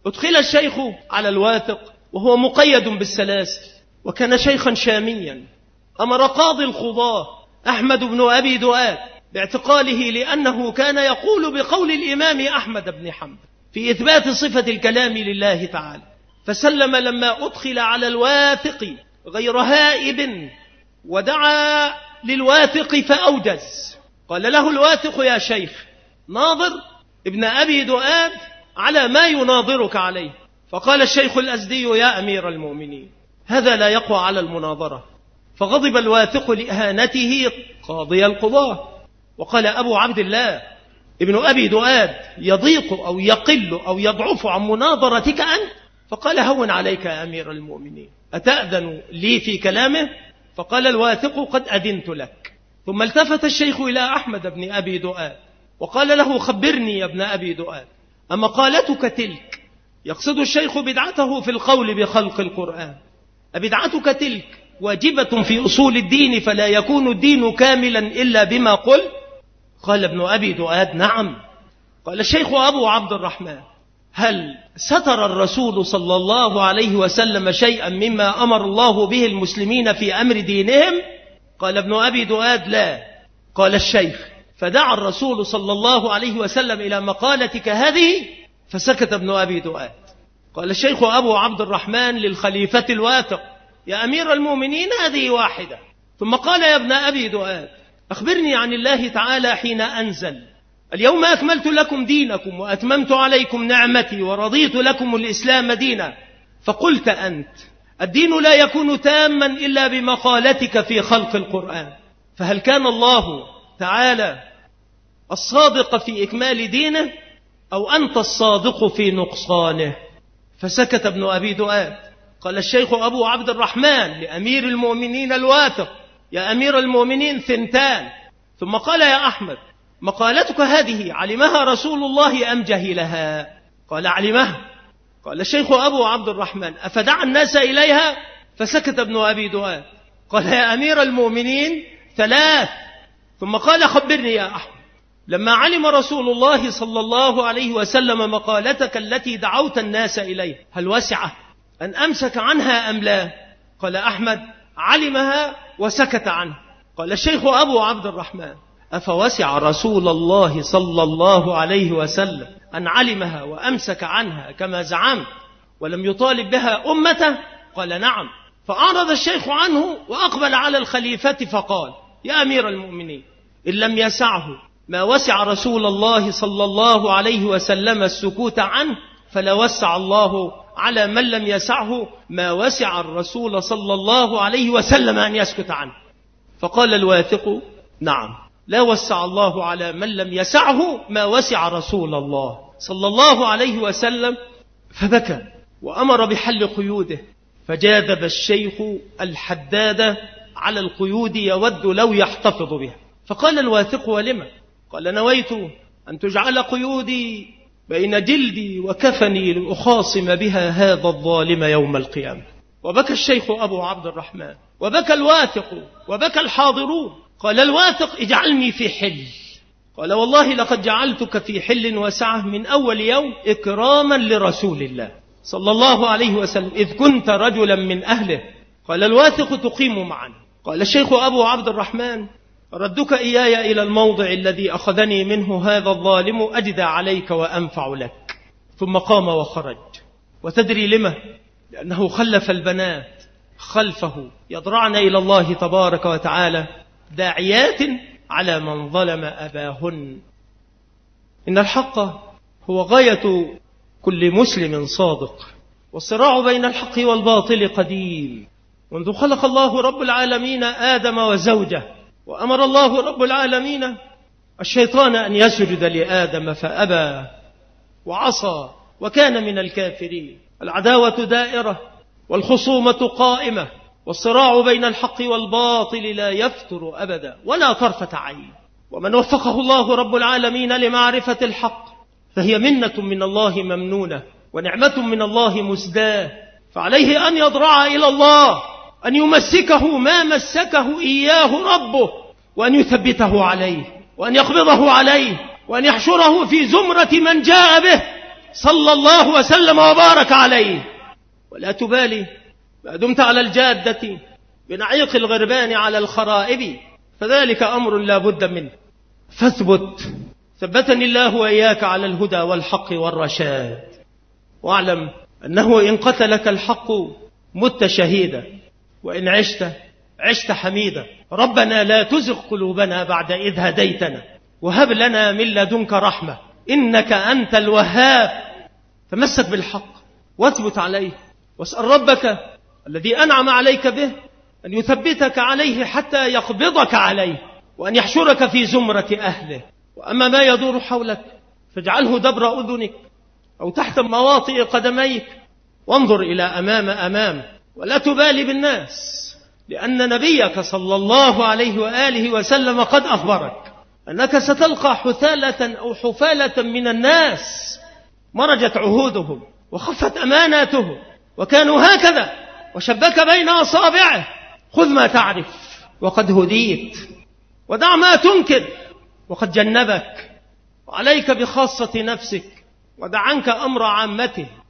أدخل الشيخ على الواثق وهو مقيد بالسلاسل، وكان شيخا شاميا. أمر قاضي القضاة أحمد بن أبي دؤاد باعتقاله، لأنه كان يقول بقول الإمام أحمد بن حنبل في إثبات صفة الكلام لله تعالى. فسلم لما أدخل على الواثق غير هائب، ودعا للواثق فأوجز. قال له الواثق: يا شيخ، ناظر ابن أبي دؤاد على ما يناظرك عليه. فقال الشيخ الأزدي: يا أمير المؤمنين، هذا لا يقوى على المناظرة. فغضب الواثق لإهانته قاضي القضاة، وقال: أبو عبد الله ابن أبي دؤاد يضيق أو يقل أو يضعف عن مناظرتك أنت؟ فقال: هون عليك يا أمير المؤمنين، أتأذن لي في كلامه؟ فقال الواثق: قد أذنت لك. ثم التفت الشيخ إلى أحمد بن أبي دؤاد وقال له: خبرني يا ابن أبي دؤاد، أمقالتك تلك؟ يقصد الشيخ بدعته في القول بخلق القرآن. أبدعتك تلك واجبة في أصول الدين، فلا يكون الدين كاملا إلا بما قل؟ قال ابن أبي دؤاد: نعم. قال الشيخ أبو عبد الرحمن: هل ستر الرسول صلى الله عليه وسلم شيئا مما أمر الله به المسلمين في أمر دينهم؟ قال ابن أبي دؤاد: لا. قال الشيخ: فدعا الرسول صلى الله عليه وسلم إلى مقالتك هذه؟ فسكت ابن أبي دؤاد. قال الشيخ أبو عبد الرحمن للخليفة الواثق: يا أمير المؤمنين، هذه واحدة. ثم قال: يا ابن أبي دؤاد، أخبرني عن الله تعالى حين أنزل: اليوم أكملت لكم دينكم وأتممت عليكم نعمتي ورضيت لكم الإسلام دينا. فقلت أنت: الدين لا يكون تاما إلا بمقالتك في خلق القرآن. فهل كان الله تعالى الصادق في إكمال دينه، أو أنت الصادق في نقصانه؟ فسكت ابن أبي دؤاد. قال الشيخ أبو عبد الرحمن لأمير المؤمنين الواثق: يا أمير المؤمنين، ثنتان. ثم قال: يا أحمد، مقالتك هذه علمها رسول الله أم جهلها؟ قال: علمها. قال الشيخ أبو عبد الرحمن: أفدع الناس إليها؟ فسكت ابن أبي دؤاد. قال: يا أمير المؤمنين، ثلاث. ثم قال: خبرني يا أحمد، لما علم رسول الله صلى الله عليه وسلم مقالتك التي دعوت الناس إليه، هل وسعه أن أمسك عنها أم لا؟ قال أحمد: علمها وسكت عنه. قال الشيخ أبو عبد الرحمن: أفوسع رسول الله صلى الله عليه وسلم أن علمها وأمسك عنها كما زعم ولم يطالب بها أمته؟ قال: نعم. فأعرض الشيخ عنه وأقبل على الخليفة فقال: يا أمير المؤمنين، إن لم يسعه ما وسع رسول الله صلى الله عليه وسلم السكوت عنه، فلا وسع الله على من لم يسعه ما وسع الرسول صلى الله عليه وسلم أن يسكت عنه. فقال الواثق: نعم، لا وسع الله على من لم يسعه ما وسع رسول الله صلى الله عليه وسلم. فبكى وأمر بحل قيوده، فجاذب الشيخ الحداد على القيود يود لو يحتفظ بها. فقال الواثق: ولما؟ قال: نويت أن تجعل قيودي بين جلدي وكفني لأخاصم بها هذا الظالم يوم القيامة. وبكى الشيخ أبو عبد الرحمن، وبكى الواثق، وبكى الحاضرون. قال الواثق: اجعلني في حل. قال: والله لقد جعلتك في حل وسعة من أول يوم إكراما لرسول الله صلى الله عليه وسلم، إذ كنت رجلا من أهله. قال الواثق: تقيم معنا. قال الشيخ أبو عبد الرحمن: ردك إياي إلى الموضع الذي أخذني منه هذا الظالم أجدى عليك وأنفع لك. ثم قام وخرج. وتدري لما؟ لأنه خلف البنات خلفه يضرعن إلى الله تبارك وتعالى داعيات على من ظلم أباهن. إن الحق هو غاية كل مسلم صادق، والصراع بين الحق والباطل قديم منذ خلق الله رب العالمين آدم وزوجه، وأمر الله رب العالمين الشيطان أن يسجد لآدم فأبى وعصى وكان من الكافرين. العداوة دائرة والخصومة قائمة، والصراع بين الحق والباطل لا يفتر أبدا ولا طرفة عين. ومن وفقه الله رب العالمين لمعرفة الحق فهي منة من الله ممنونة ونعمة من الله مسداة، فعليه أن يضرع إلى الله، أن يمسكه ما مسكه إياه ربه، وأن يثبته عليه، وأن يقبضه عليه، وأن يحشره في زمرة من جاء به صلى الله وسلم وبارك عليه، ولا تبالي ما دمت على الجادة بنعيق الغربان على الخرائب، فذلك أمر لا بد منه. فاثبت، ثبتني الله وإياك على الهدى والحق والرشاد، واعلم أنه إن قتلك الحق مت شهيدا، وإن عشت حميدا. ربنا لا تزغ قلوبنا بعد إذ هديتنا، وهب لنا من لدنك رحمة إنك أنت الوهاب. تمسك بالحق واثبت عليه، واسأل ربك الذي أنعم عليك به أن يثبتك عليه حتى يقبضك عليه، وأن يحشرك في زمرة أهله. وأما ما يدور حولك فاجعله دبر أذنك أو تحت مواطئ قدميك، وانظر إلى أمام ولا تبالي بالناس، لأن نبيك صلى الله عليه وآله وسلم قد أخبرك أنك ستلقى حثالة أو حفالة من الناس مرجت عهودهم وخفت أماناتهم، وكانوا هكذا وشبك بين أصابعه. خذ ما تعرف وقد هديت، ودع ما تنكر وقد جنبك، وعليك بخاصة نفسك ودع عنك أمر عامته.